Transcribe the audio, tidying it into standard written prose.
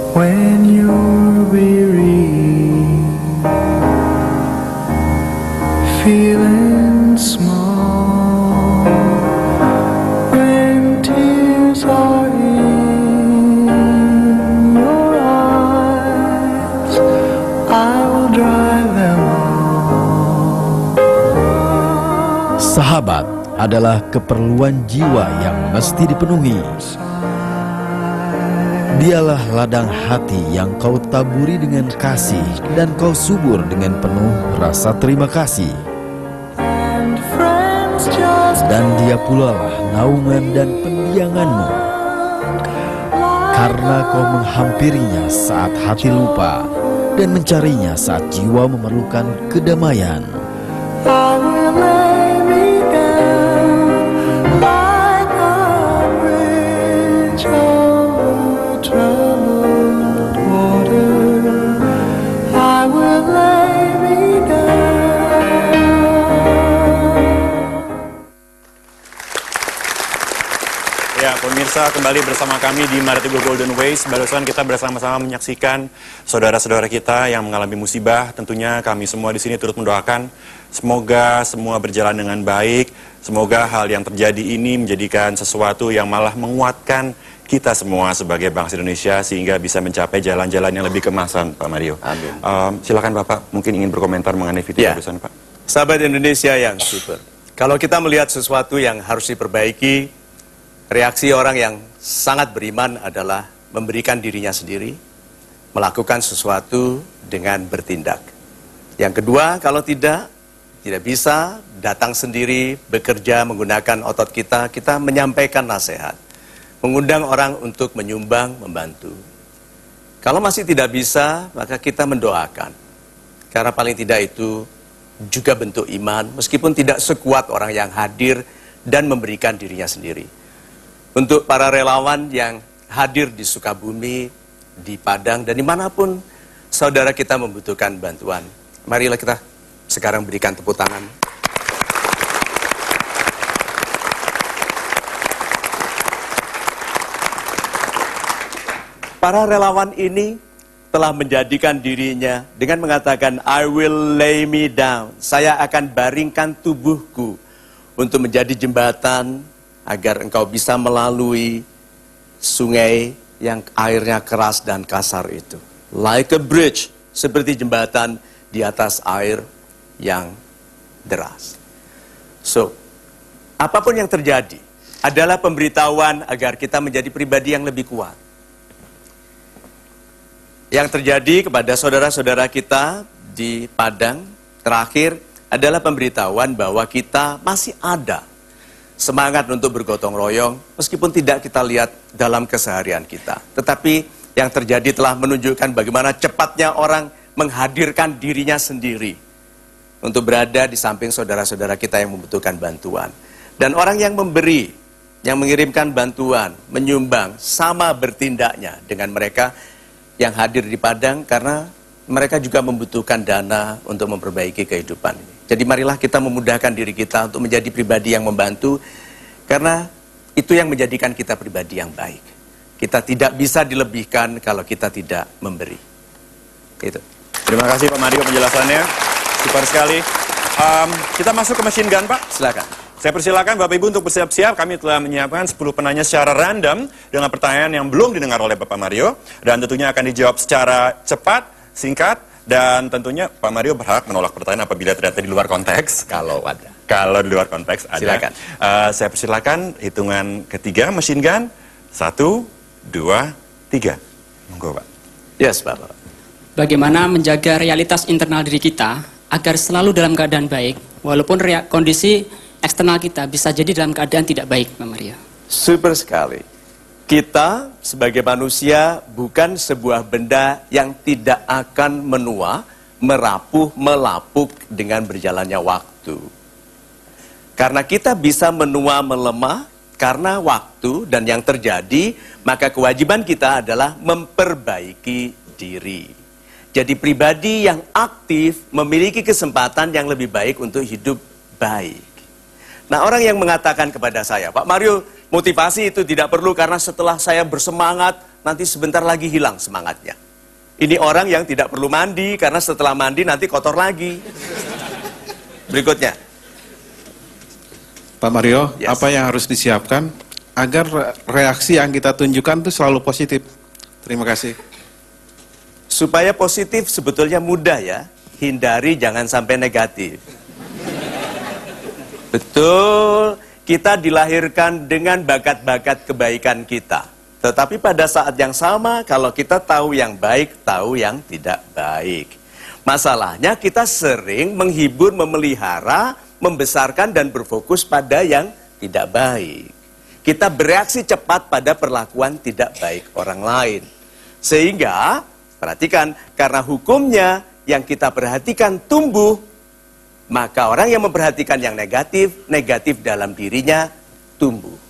when you're weary, feeling small, when tears are in your eyes, I will dry them all. Sahabat adalah keperluan jiwa yang mesti dipenuhi. Dialah ladang hati yang kau taburi dengan kasih dan kau subur dengan penuh rasa terima kasih. Dan dia pula lah naungan dan pendianganmu, karena kau menghampirinya saat hati lupa dan mencarinya saat jiwa memerlukan kedamaian. Ya, pemirsa, kembali bersama kami di Mari Teguh Golden Ways. Barusan kita bersama-sama menyaksikan saudara-saudara kita yang mengalami musibah. Tentunya kami semua di sini turut mendoakan semoga semua berjalan dengan baik. Semoga hal yang terjadi ini menjadikan sesuatu yang malah menguatkan kita semua sebagai bangsa Indonesia sehingga bisa mencapai jalan-jalan yang lebih kemasan, Pak Mario. Amin. Silakan Bapak, mungkin ingin berkomentar mengenai video barusan, Pak. Sahabat Indonesia yang super. Kalau kita melihat sesuatu yang harus diperbaiki, reaksi orang yang sangat beriman adalah memberikan dirinya sendiri, melakukan sesuatu dengan bertindak. Yang kedua, kalau tidak bisa, datang sendiri, bekerja menggunakan otot kita, kita menyampaikan nasihat. Mengundang orang untuk menyumbang, membantu. Kalau masih tidak bisa, maka kita mendoakan. Karena paling tidak itu juga bentuk iman, meskipun tidak sekuat orang yang hadir dan memberikan dirinya sendiri. Untuk para relawan yang hadir di Sukabumi, di Padang, dan dimanapun saudara kita membutuhkan bantuan. Marilah kita sekarang berikan tepuk tangan. Para relawan ini telah menjadikan dirinya dengan mengatakan, I will lay me down. Saya akan baringkan tubuhku untuk menjadi jembatan agar engkau bisa melalui sungai yang airnya keras dan kasar itu. Like a bridge, seperti jembatan di atas air yang deras. So, apapun yang terjadi adalah pemberitahuan agar kita menjadi pribadi yang lebih kuat. Yang terjadi kepada saudara-saudara kita di Padang terakhir adalah pemberitahuan bahwa kita masih ada semangat untuk bergotong royong, meskipun tidak kita lihat dalam keseharian kita. Tetapi yang terjadi telah menunjukkan bagaimana cepatnya orang menghadirkan dirinya sendiri untuk berada di samping saudara-saudara kita yang membutuhkan bantuan. Dan orang yang memberi, yang mengirimkan bantuan, menyumbang, sama bertindaknya dengan mereka yang hadir di Padang, karena mereka juga membutuhkan dana untuk memperbaiki kehidupan ini. Jadi marilah kita memudahkan diri kita untuk menjadi pribadi yang membantu, karena itu yang menjadikan kita pribadi yang baik. Kita tidak bisa dilebihkan kalau kita tidak memberi. Itu. Terima kasih Pak Mario penjelasannya, super sekali. Kita masuk ke machine gun, Pak. Silakan. Saya persilakan Bapak Ibu untuk bersiap-siap. Kami telah menyiapkan 10 penanya secara random dengan pertanyaan yang belum didengar oleh Bapak Mario, dan tentunya akan dijawab secara cepat, singkat, dan tentunya Pak Mario berhak menolak pertanyaan apabila ternyata di luar konteks. Kalau ada. Kalau di luar konteks ada. Silakan. Saya persilakan hitungan ketiga machine gun. 1, 2, 3. Monggo, Pak. Yes, Bapak. Bagaimana menjaga realitas internal diri kita agar selalu dalam keadaan baik, walaupun kondisi eksternal kita bisa jadi dalam keadaan tidak baik, Pak Mario. Super sekali. Kita sebagai manusia bukan sebuah benda yang tidak akan menua, merapuh, melapuk dengan berjalannya waktu. Karena kita bisa menua, melemah karena waktu dan yang terjadi, maka kewajiban kita adalah memperbaiki diri. Jadi pribadi yang aktif memiliki kesempatan yang lebih baik untuk hidup baik. Nah, orang yang mengatakan kepada saya, Pak Mario, motivasi itu tidak perlu karena setelah saya bersemangat, nanti sebentar lagi hilang semangatnya. Ini orang yang tidak perlu mandi, karena setelah mandi nanti kotor lagi. Berikutnya. Pak Mario, Yes. apa yang harus disiapkan agar reaksi yang kita tunjukkan itu selalu positif? Terima kasih. Supaya positif sebetulnya mudah ya. Hindari jangan sampai negatif. Betul, kita dilahirkan dengan bakat-bakat kebaikan kita. Tetapi pada saat yang sama, kalau kita tahu yang baik, tahu yang tidak baik. Masalahnya kita sering menghibur, memelihara, membesarkan dan berfokus pada yang tidak baik. Kita bereaksi cepat pada perlakuan tidak baik orang lain. Sehingga, perhatikan, karena hukumnya yang kita perhatikan tumbuh, maka orang yang memperhatikan yang negatif, negatif dalam dirinya tumbuh.